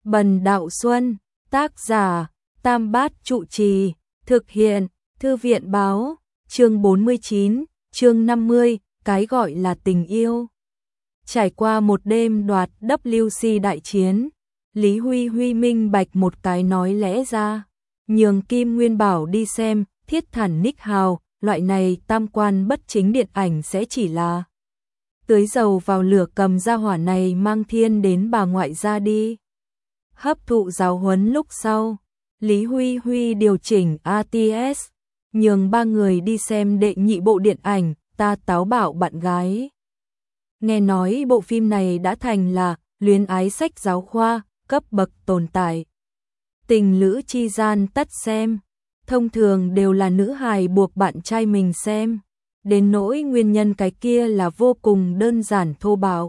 Bần Đạo Xuân, tác giả, Tam Bát Trụ Trì, thực hiện, Thư viện báo, chương 49, chương 50, cái gọi là tình yêu. Trải qua một đêm đoạt WC đại chiến, Lý Huy Huy minh bạch một cái nói lẽ ra, nhường Kim Nguyên Bảo đi xem, Thiết Thản Ních Hào, loại này tam quan bất chính điện ảnh sẽ chỉ là tưới dầu vào lửa, cầm ra hỏa này mang thiên đến bà ngoại ra đi. Hấp thụ giáo huấn lúc sau, Lý Huy Huy điều chỉnh ATS, nhường 3 người đi xem đệ nhị bộ điện ảnh Ta Táo Bạo Bạn Gái. Nghe nói bộ phim này đã thành là luyến ái sách giáo khoa, cấp bậc tồn tại. Tình lữ chi gian tất xem, thông thường đều là nữ hài buộc bạn trai mình xem, đến nỗi nguyên nhân cái kia là vô cùng đơn giản thô bạo.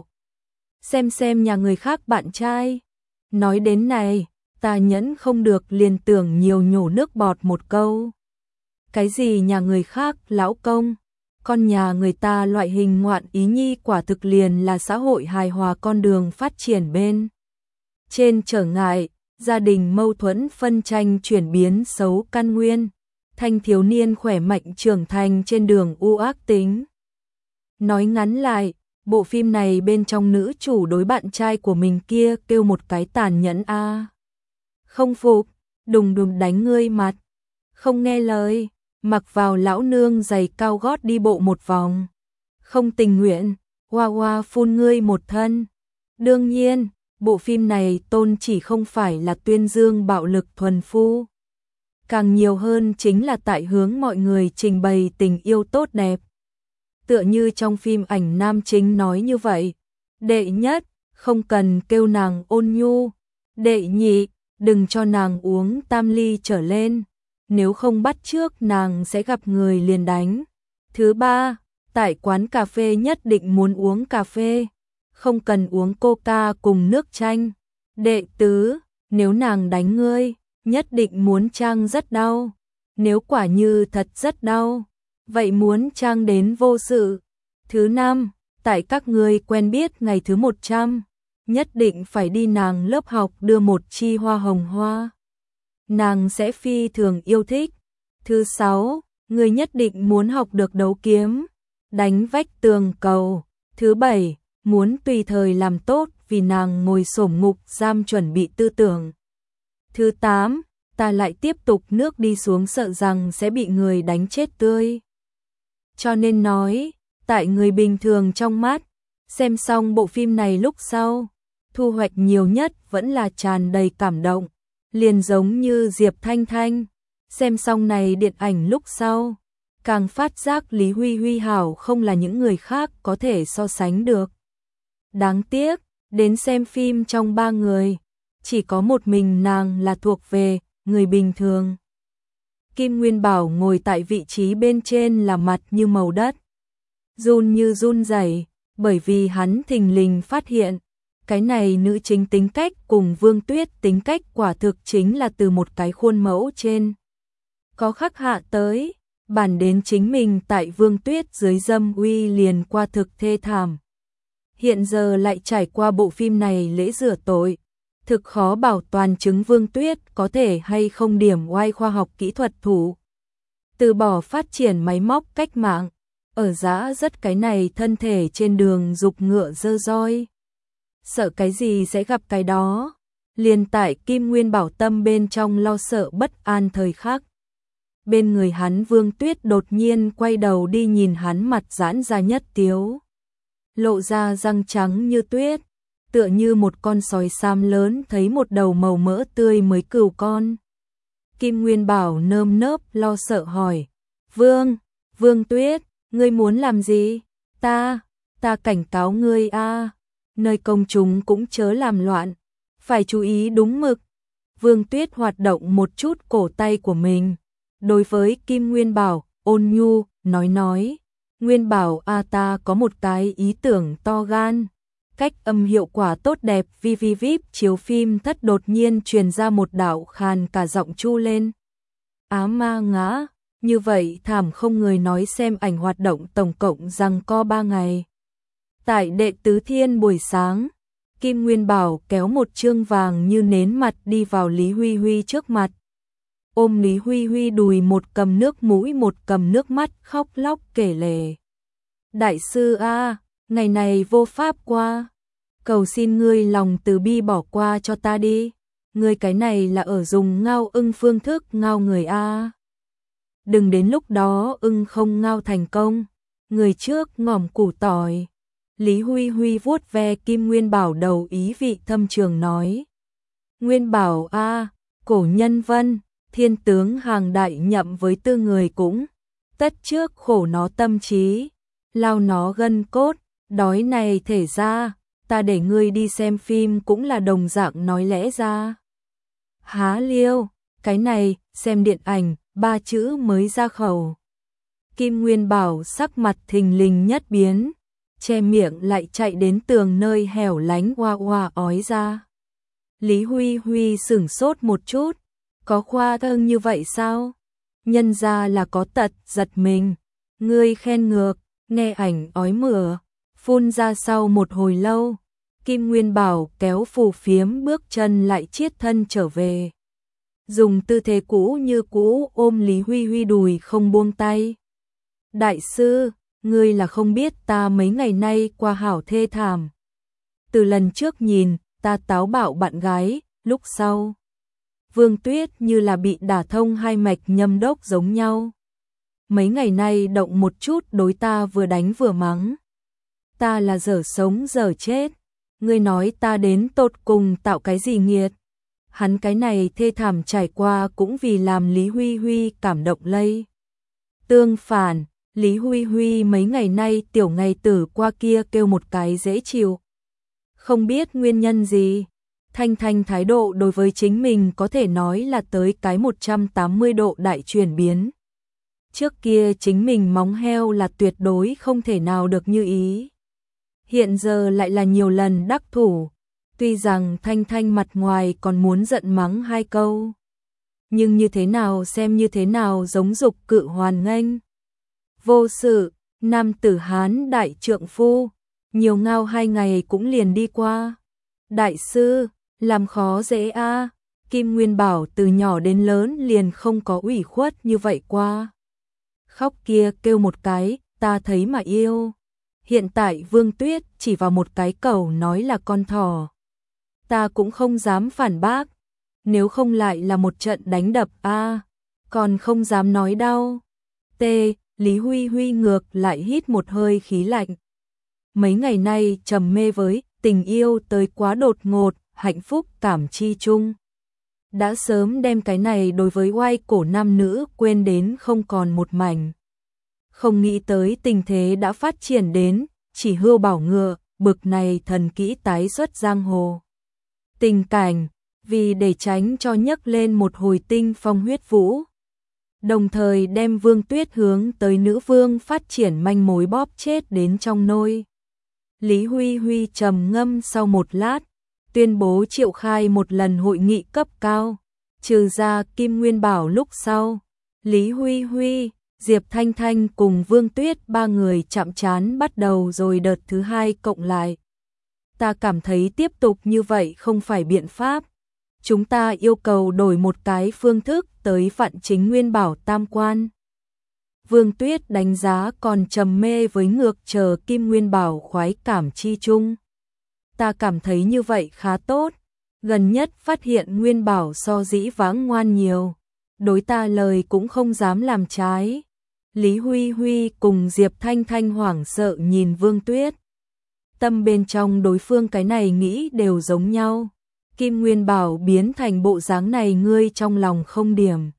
Xem nhà người khác bạn trai. Nói đến này, ta nhẫn không được liền tưởng nhiều nhổ nước bọt một câu. Cái gì nhà người khác lão công, con nhà người ta loại hình ngoạn ý nhi quả thực liền là xã hội hài hòa con đường phát triển bên trên trở ngại, gia đình mâu thuẫn phân tranh chuyển biến xấu căn nguyên, thanh thiếu niên khỏe mạnh trưởng thành trên đường u ác tính. Nói ngắn lại, bộ phim này bên trong nữ chủ đối bạn trai của mình kia kêu một cái tàn nhẫn a. Không phục, đùng đùng đánh ngươi mặt. Không nghe lời, mặc vào lão nương giày cao gót đi bộ một vòng. Không tình nguyện, hoa hoa phun ngươi một thân. Đương nhiên, bộ phim này tôn chỉ không phải là tuyên dương bạo lực thuần phu. Càng nhiều hơn chính là tại hướng mọi người trình bày tình yêu tốt đẹp. Tựa như trong phim ảnh nam chính nói như vậy. Đệ nhất, không cần kêu nàng ôn nhu. Đệ nhị, đừng cho nàng uống tam ly trở lên. Nếu không bắt trước nàng sẽ gặp người liền đánh. Thứ ba, tại quán cà phê nhất định muốn uống cà phê. Không cần uống coca cùng nước chanh. Đệ tứ, nếu nàng đánh ngươi, nhất định muốn trang rất đau. Nếu quả như thật rất đau, vậy muốn trang đến vô sự. Thứ năm, tại các ngươi quen biết ngày thứ 100, nhất định phải đi nàng lớp học đưa một chi hoa hồng hoa. Nàng sẽ phi thường yêu thích. Thứ 6, ngươi nhất định muốn học được đấu kiếm, đánh vách tường cầu. Thứ 7, muốn tùy thời làm tốt vì nàng ngồi xổm ngục giam chuẩn bị tư tưởng. Thứ 8, ta lại tiếp tục nước đi xuống sợ rằng sẽ bị người đánh chết tươi. Cho nên nói, tại người bình thường trong mắt, xem xong bộ phim này lúc sau, thu hoạch nhiều nhất vẫn là tràn đầy cảm động, liền giống như Diệp Thanh Thanh, xem xong này điện ảnh lúc sau, càng phát giác Lý Huy Huy hảo không là những người khác có thể so sánh được. Đáng tiếc, đến xem phim trong 3 người, chỉ có một mình nàng là thuộc về người bình thường. Kim Nguyên Bảo ngồi tại vị trí bên trên là mặt như màu đất, run như run rẩy, bởi vì hắn thình lình phát hiện, cái này nữ chính tính cách cùng Vương Tuyết tính cách quả thực chính là từ một cái khuôn mẫu trên có khắc hạ tới, bản đến chính mình tại Vương Tuyết dưới dâm uy liền qua thực thê thảm. Hiện giờ lại trải qua bộ phim này lễ rửa tội, thực khó bảo toàn chứng Vương Tuyết có thể hay không điểm oai khoa học kỹ thuật thủ. Từ bỏ phát triển máy móc cách mạng, ở dã rất cái này thân thể trên đường dục ngựa dơ roi. Sợ cái gì sẽ gặp cái đó, liền tại Kim Nguyên Bảo tâm bên trong lo sợ bất an thời khắc. Bên người hắn Vương Tuyết đột nhiên quay đầu đi nhìn hắn, mặt giãn ra nhất tiếu, lộ ra răng trắng như tuyết, tựa như một con sói xám lớn thấy một đầu màu mỡ tươi mới cừu con. Kim Nguyên Bảo nơm nớp lo sợ hỏi, Vương Tuyết, ngươi muốn làm gì? Ta cảnh cáo ngươi a, nơi công chúng cũng chớ làm loạn, phải chú ý đúng mực. Vương Tuyết hoạt động một chút cổ tay của mình, đối với Kim Nguyên Bảo, ôn nhu, nói, Nguyên Bảo a, ta có một cái ý tưởng to gan. Cách âm hiệu quả tốt đẹp VIP chiếu phim thất đột nhiên truyền ra một đạo khàn cả giọng chu lên. Á ma ngã, như vậy thảm không người nói xem ảnh hoạt động tổng cộng giằng co 3 ngày. Tại Đệ Tứ Thiên buổi sáng, Kim Nguyên Bảo kéo một trương vàng như nến mặt đi vào Lý Huy Huy trước mặt. Ôm Lý Huy Huy đùi, một cầm nước mũi một cầm nước mắt, khóc lóc kể lể. Đại sư a, ngày này vô pháp qua. Cầu xin ngươi lòng từ bi bỏ qua cho ta đi. Ngươi cái này là ở dùng ngao ưng phương thức ngao người a. Đừng đến lúc đó ưng không ngao thành công. Người trước ngỏm củ tỏi. Lý Huy Huy vuốt ve Kim Nguyên Bảo đầu, ý vị thâm trường nói. Nguyên Bảo a, cổ nhân vân, thiên tướng hàng đại nhậm với tư người cũng. Tất trước khổ nó tâm trí, lao nó gân cốt, đói này thể ra, ta để ngươi đi xem phim cũng là đồng dạng nói lẽ ra. Há liêu, cái này, xem điện ảnh, 3 chữ mới ra khẩu. Kim Nguyên Bảo sắc mặt thình lình nhất biến, che miệng lại chạy đến tường nơi hẻo lánh oa oa ói ra. Lý Huy Huy sửng sốt một chút, có khoa trương như vậy sao? Nhân ra là có tật, giật mình. Ngươi khen ngược, nghe ảnh ói mửa, phun ra sau một hồi lâu. Kim Nguyên Bảo kéo phù phiếm bước chân lại chiết thân trở về. Dùng tư thế cũ như cũ ôm Lý Huy Huy đùi không buông tay. Đại sư, ngươi là không biết ta mấy ngày nay qua hảo thê thảm. Từ lần trước nhìn, ta táo bạo bạn gái, lúc sau. Vương Tuyết như là bị đả thông hai mạch nhâm đốc giống nhau. Mấy ngày nay động một chút đối ta vừa đánh vừa mắng. Ta là dở sống dở chết. Ngươi nói ta đến tột cùng tạo cái gì nghiệt. Hắn cái này thê thảm trải qua cũng vì làm Lý Huy Huy cảm động lây. Tương phản, Lý Huy Huy mấy ngày nay tiểu ngày tử qua kia kêu một cái dễ chịu. Không biết nguyên nhân gì, Thanh Thanh thái độ đối với chính mình có thể nói là tới cái 180 độ đại chuyển biến. Trước kia chính mình móng heo là tuyệt đối không thể nào được như ý. Hiện giờ lại là nhiều lần đắc thủ, tuy rằng Thanh Thanh mặt ngoài còn muốn giận mắng 2 câu. Nhưng như thế nào xem như thế nào giống dục cự hoàn nghênh. Vô sự, nam tử Hán đại trượng phu, nhiều ngao 2 ngày cũng liền đi qua. Đại sư, làm khó dễ a. Kim Nguyên Bảo từ nhỏ đến lớn liền không có ủy khuất như vậy qua. Khóc kia kêu một cái, ta thấy mà yêu. Hiện tại Vương Tuyết chỉ vào một cái cầu nói là con thỏ. Ta cũng không dám phản bác, nếu không lại là một trận đánh đập a, còn không dám nói đau. T. Lý Huy Huy ngược lại hít một hơi khí lạnh. Mấy ngày nay trầm mê với tình yêu tới quá đột ngột, hạnh phúc cảm chi chung. Đã sớm đem cái này đối với oai cổ nam nữ quên đến không còn một mảnh. Không nghĩ tới tình thế đã phát triển đến, chỉ hươu bảo ngựa, bực này thần kỹ tái xuất giang hồ. Tình cảnh, vì để tránh cho nhấc lên một hồi tinh phong huyết vũ. Đồng thời đem Vương Tuyết hướng tới nữ vương phát triển manh mối bóp chết đến trong nôi. Lý Huy Huy trầm ngâm sau một lát, tuyên bố triệu khai một lần hội nghị cấp cao, trừ ra Kim Nguyên Bảo lúc sau. Lý Huy Huy, Diệp Thanh Thanh cùng Vương Tuyết 3 người chạm trán bắt đầu rồi đợt thứ 2 cộng lại. Ta cảm thấy tiếp tục như vậy không phải biện pháp. Chúng ta yêu cầu đổi một cái phương thức tới Vạn Chính Nguyên Bảo tam quan. Vương Tuyết đánh giá còn trầm mê với ngược chờ Kim Nguyên Bảo khoái cảm chi chung. Ta cảm thấy như vậy khá tốt. Gần nhất phát hiện Nguyên Bảo so dĩ vãng ngoan nhiều. Đối ta lời cũng không dám làm trái. Lý Huy Huy cùng Diệp Thanh Thanh hoảng sợ nhìn Vương Tuyết. Tâm bên trong đối phương cái này nghĩ đều giống nhau. Kim Nguyên Bảo biến thành bộ dáng này ngươi trong lòng không điểm.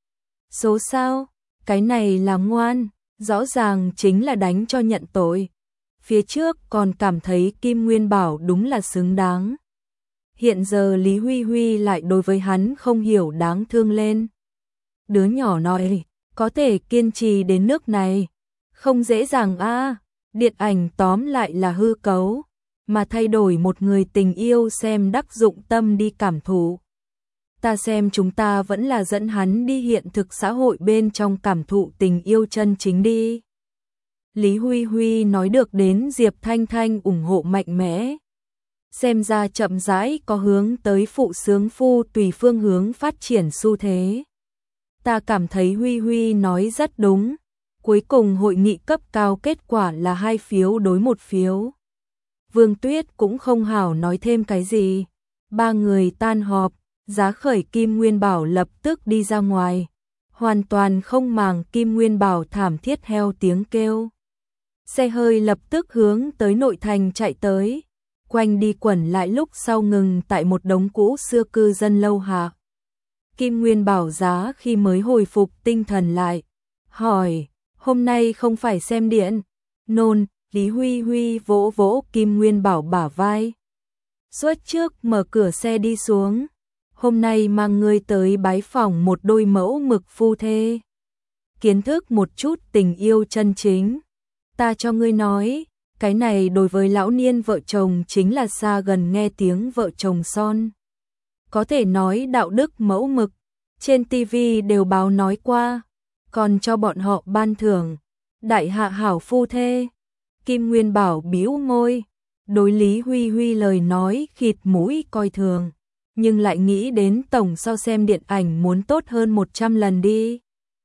Số sao, cái này là ngoan, rõ ràng chính là đánh cho nhận tội. Phía trước còn cảm thấy Kim Nguyên Bảo đúng là xứng đáng. Hiện giờ Lý Huy Huy lại đối với hắn không hiểu đáng thương lên. Đứa nhỏ nói, có thể kiên trì đến nước này. Không dễ dàng a. Điện ảnh tóm lại là hư cấu, mà thay đổi một người tình yêu xem đắc dụng tâm đi cảm thụ. Ta xem chúng ta vẫn là dẫn hắn đi hiện thực xã hội bên trong cảm thụ tình yêu chân chính đi. Lý Huy Huy nói được đến Diệp Thanh Thanh ủng hộ mạnh mẽ. xem ra chậm rãi có hướng tới phụ sướng phu tùy phương hướng phát triển xu thế. Ta cảm thấy Huy Huy nói rất đúng. Cuối cùng hội nghị cấp cao kết quả là 2 phiếu đối 1 phiếu. Vương Tuyết cũng không hảo nói thêm cái gì. 3 người tan họp, Giá Khởi Kim Nguyên Bảo lập tức đi ra ngoài. Hoàn toàn không màng Kim Nguyên Bảo thảm thiết heo tiếng kêu. Xe hơi lập tức hướng tới nội thành chạy tới. Quanh đi quẩn lại lúc sau ngừng tại một đống cũ xưa cư dân lâu hạ. Kim Nguyên Bảo Giá khi mới hồi phục tinh thần lại. Hỏi, hôm nay không phải xem điện. Nôn, Lý Huy Huy vỗ vỗ Kim Nguyên Bảo bả vai. Suốt trước mở cửa xe đi xuống. Hôm nay mang ngươi tới bái phỏng một đôi mẫu mực phu thê. Kiến thức một chút tình yêu chân chính. Ta cho ngươi nói, cái này đối với lão niên vợ chồng chính là xa gần nghe tiếng vợ chồng son. Có thể nói đạo đức mẫu mực, trên TV đều báo nói qua, còn cho bọn họ ban thưởng, đại hạ hảo phu thê. Kim Nguyên Bảo bĩu môi, đối Lý Huy Huy lời nói khịt mũi coi thường, nhưng lại nghĩ đến tổng so xem điện ảnh muốn tốt hơn 100 lần đi.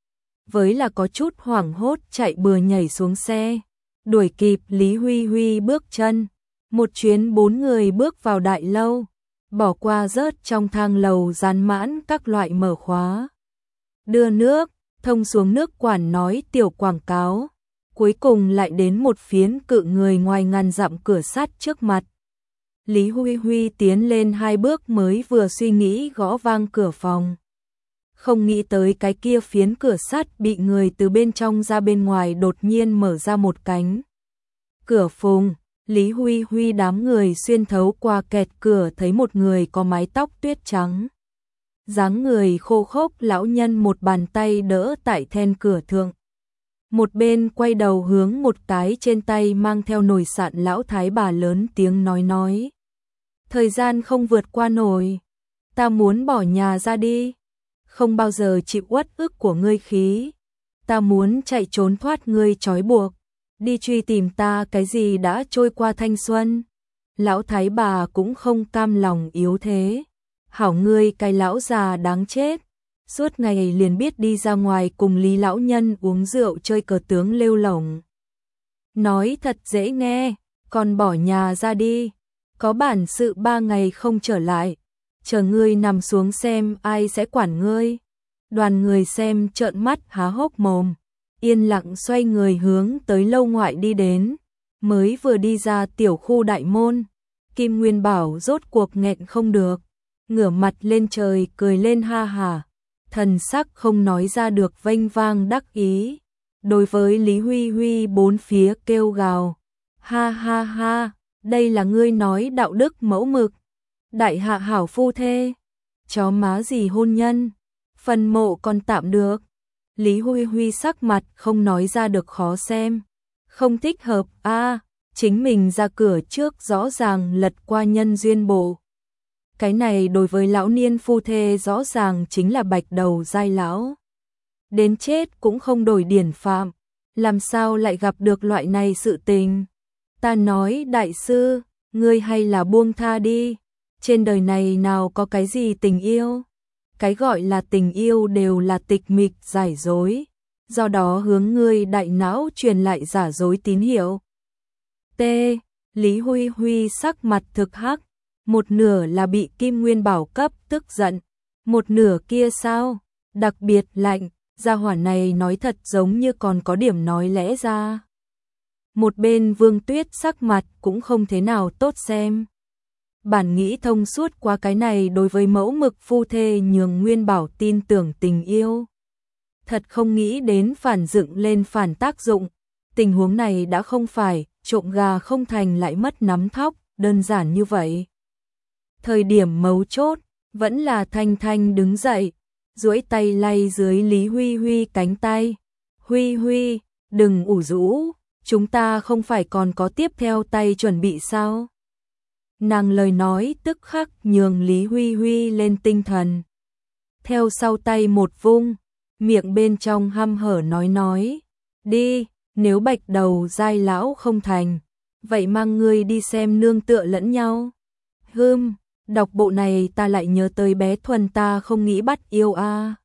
Với là có chút hoảng hốt chạy bừa nhảy xuống xe, đuổi kịp Lý Huy Huy bước chân. Một chuyến 4 người bước vào đại lâu, bỏ qua rớt trong thang lầu dán mãn các loại mở khóa. Đưa nước, thông xuống nước quản nói tiểu quảng cáo. Cuối cùng lại đến một phiến cự người ngoài ngàn dặm cửa sắt trước mặt. Lý Huy Huy tiến lên 2 bước mới vừa suy nghĩ gõ vang cửa phòng. Không nghĩ tới cái kia phiến cửa sắt bị người từ bên trong ra bên ngoài đột nhiên mở ra một cánh. Cửa phùng, Lý Huy Huy đám người xuyên thấu qua kẹt cửa thấy một người có mái tóc tuyết trắng. Dáng người khô khốc lão nhân một bàn tay đỡ tại then cửa thượng. Một bên quay đầu hướng một cái trên tay mang theo nồi sạn lão thái bà lớn tiếng nói. Thời gian không vượt qua nổi. Ta muốn bỏ nhà ra đi. Không bao giờ chịu uất ức của ngươi khí. Ta muốn chạy trốn thoát ngươi trói buộc. Đi truy tìm ta cái gì đã trôi qua thanh xuân. Lão thái bà cũng không cam lòng yếu thế. Hảo ngươi cái lão già đáng chết. Suốt ngày liền biết đi ra ngoài cùng Lý lão nhân uống rượu chơi cờ tướng lêu lổng. Nói thật dễ nghe, còn bỏ nhà ra đi. Có bản sự 3 ngày không trở lại. Chờ ngươi nằm xuống xem ai sẽ quản ngươi. Đoàn người xem trợn mắt há hốc mồm. Yên lặng xoay người hướng tới lâu ngoại đi đến. Mới vừa đi ra tiểu khu đại môn. Kim Nguyên Bảo rốt cuộc nghẹn không được. Ngửa mặt lên trời cười lên ha hả. Thần sắc không nói ra được vênh vang đắc ý. Đối với Lý Huy Huy bốn phía kêu gào. Ha ha ha, đây là ngươi nói đạo đức mẫu mực. Đại hạ hảo phu thê. Chó má gì hôn nhân. Phần mộ còn tạm được. Lý Huy Huy sắc mặt không nói ra được khó xem. Không thích hợp chính mình ra cửa trước rõ ràng lật qua nhân duyên bộ. Cái này đối với lão niên phu thê rõ ràng chính là bạch đầu dai lão. Đến chết cũng không đổi điển phạm, làm sao lại gặp được loại này sự tình. Ta nói đại sư, ngươi hay là buông tha đi, trên đời này nào có cái gì tình yêu. Cái gọi là tình yêu đều là tịch mịch giải dối, do đó hướng ngươi đại não truyền lại giả dối tín hiệu. T. Lý Huy Huy sắc mặt thực hắc. Một nửa là bị Kim Nguyên Bảo cấp tức giận, một nửa kia sao, đặc biệt lạnh, gia hỏa này nói thật giống như còn có điểm nói lẽ ra. Một bên Vương Tuyết sắc mặt cũng không thế nào tốt xem. Bản nghĩ thông suốt qua cái này đối với mẫu mực phu thê nhường Nguyên Bảo tin tưởng tình yêu. Thật không nghĩ đến phản dựng lên phản tác dụng, tình huống này đã không phải trộm gà không thành lại mất nắm thóc, đơn giản như vậy. Thời điểm mấu chốt, vẫn là Thanh Thanh đứng dậy, duỗi tay lay dưới Lý Huy Huy cánh tay. Huy Huy, đừng ủ rũ, chúng ta không phải còn có tiếp theo tay chuẩn bị sao? Nàng lời nói tức khắc nhường Lý Huy Huy lên tinh thần. Theo sau tay một vung, miệng bên trong hăm hở nói. Đi, nếu bạch đầu dai lão không thành, vậy mang ngươi đi xem nương tựa lẫn nhau. đọc bộ này ta lại nhớ tới bé Thuần, ta không nghĩ bắt yêu a.